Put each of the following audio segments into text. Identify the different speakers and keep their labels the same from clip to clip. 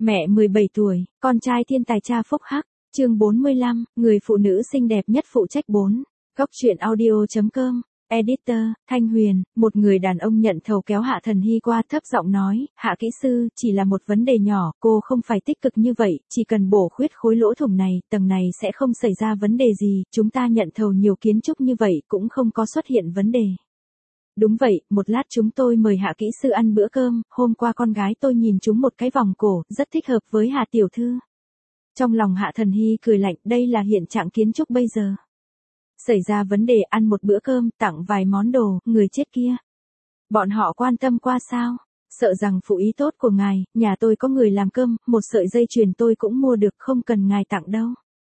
Speaker 1: Mẹ 17 tuổi, con trai thiên tài cha phúc hắc, chương 45, người phụ nữ xinh đẹp nhất phụ trách 4. Góc truyện audio.com, editor, Thanh Huyền, một người đàn ông nhận thầu kéo Hạ Thần Hy qua thấp giọng nói, Hạ kỹ sư, chỉ là một vấn đề nhỏ, cô không phải tích cực như vậy, chỉ cần bổ khuyết khối lỗ thủng này, tầng này sẽ không xảy ra vấn đề gì, chúng ta nhận thầu nhiều kiến trúc như vậy cũng không có xuất hiện vấn đề. Đúng vậy, một lát chúng tôi mời Hạ kỹ sư ăn bữa cơm, hôm qua con gái tôi nhìn chúng một cái vòng cổ, rất thích hợp với Hạ tiểu thư. Trong lòng Hạ Thần Hy cười lạnh, đây là hiện trạng kiến trúc bây giờ. Xảy ra vấn đề ăn một bữa cơm, tặng vài món đồ, người chết kia. Bọn họ quan tâm qua sao? Sợ rằng phụ ý tốt của ngài, nhà tôi có người làm cơm, một sợi dây chuyền tôi cũng mua được, không cần ngài tặng đâu.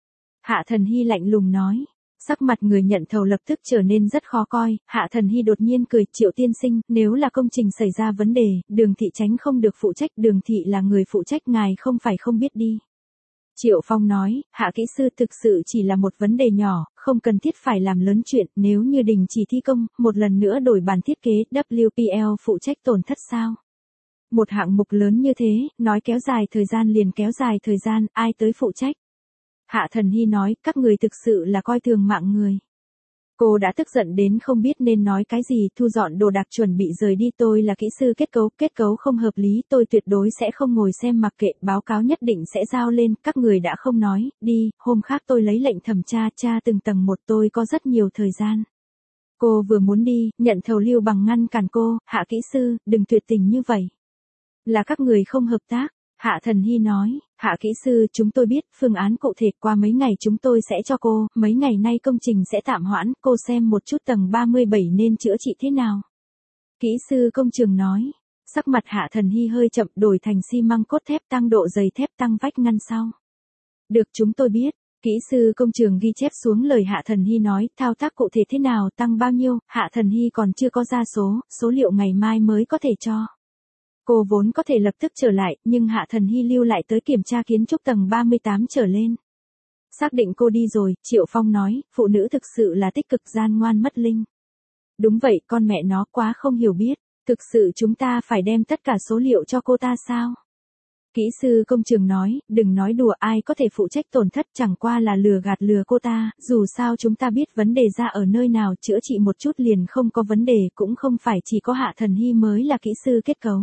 Speaker 1: Hạ Thần Hy lạnh lùng nói. Sắc mặt người nhận thầu lập tức trở nên rất khó coi, Hạ Thần Hy đột nhiên cười, Triệu tiên sinh, nếu là công trình xảy ra vấn đề, Đường thị tránh không được phụ trách, Đường thị là người phụ trách, ngài không phải không biết đi. Triệu Phong nói, Hạ kỹ sư thực sự chỉ là một vấn đề nhỏ, không cần thiết phải làm lớn chuyện, nếu như đình chỉ thi công, một lần nữa đổi bản thiết kế, WPL phụ trách tổn thất sao? Một hạng mục lớn như thế, nói kéo dài thời gian liền kéo dài thời gian, ai tới phụ trách? Hạ Thần Hy nói, các người thực sự là coi thường mạng người. Cô đã tức giận đến không biết nên nói cái gì, thu dọn đồ đạc chuẩn bị rời đi, tôi là kỹ sư kết cấu không hợp lý, tôi tuyệt đối sẽ không ngồi xem mặc kệ, báo cáo nhất định sẽ giao lên, các người đã không nói, đi, hôm khác tôi lấy lệnh thẩm tra từng tầng một, tôi có rất nhiều thời gian. Cô vừa muốn đi, nhận thầu Lưu Bằng ngăn cản cô, Hạ kỹ sư, đừng tuyệt tình như vậy. Là các người không hợp tác. Hạ Thần Hy nói, Hạ kỹ sư, chúng tôi biết, phương án cụ thể qua mấy ngày chúng tôi sẽ cho cô, mấy ngày nay công trình sẽ tạm hoãn, cô xem một chút tầng 37 nên chữa trị thế nào. Kỹ sư công trường nói, sắc mặt Hạ Thần Hy hơi chậm, đổi thành xi măng cốt thép, tăng độ dày thép, tăng vách ngăn sau. Được, chúng tôi biết. Kỹ sư công trường ghi chép xuống lời Hạ Thần Hy nói, thao tác cụ thể thế nào, tăng bao nhiêu, Hạ Thần Hy còn chưa có ra số liệu ngày mai mới có thể cho. Cô vốn có thể lập tức trở lại, nhưng Hạ Thần Hy lưu lại tới kiểm tra kiến trúc tầng 38 trở lên. Xác định cô đi rồi, Triệu Phong nói, phụ nữ thực sự là tích cực gian ngoan mất linh. Đúng vậy, con mẹ nó quá không hiểu biết, thực sự chúng ta phải đem tất cả số liệu cho cô ta sao? Kỹ sư công trường nói, đừng nói đùa, ai có thể phụ trách tổn thất, chẳng qua là lừa cô ta, dù sao chúng ta biết vấn đề ra ở nơi nào, chữa trị một chút liền không có vấn đề, cũng không phải chỉ có Hạ Thần Hy mới là kỹ sư kết cấu.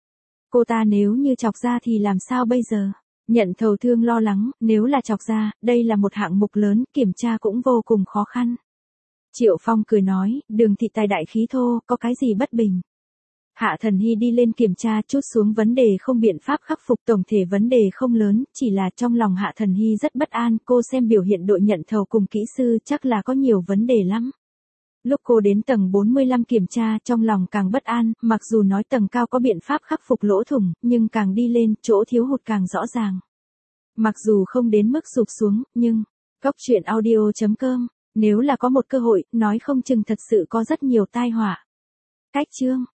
Speaker 1: Cô ta nếu như chọc ra thì làm sao bây giờ? Nhận thầu thương lo lắng, nếu là chọc ra, đây là một hạng mục lớn, kiểm tra cũng vô cùng khó khăn. Triệu Phong cười nói, Đường thị tài đại khí thô, có cái gì bất bình? Hạ Thần Hy đi lên kiểm tra, chút xuống vấn đề không biện pháp khắc phục, tổng thể vấn đề không lớn, chỉ là trong lòng Hạ Thần Hy rất bất an, cô xem biểu hiện đội nhận thầu cùng kỹ sư chắc là có nhiều vấn đề lắm. Lúc cô đến tầng 45 kiểm tra, trong lòng càng bất an, mặc dù nói tầng cao có biện pháp khắc phục lỗ thủng, nhưng càng đi lên, chỗ thiếu hụt càng rõ ràng. Mặc dù không đến mức sụp xuống, nhưng, góc truyện audio.com, nếu là có một cơ hội, nói không chừng thật sự có rất nhiều tai họa. Cách chương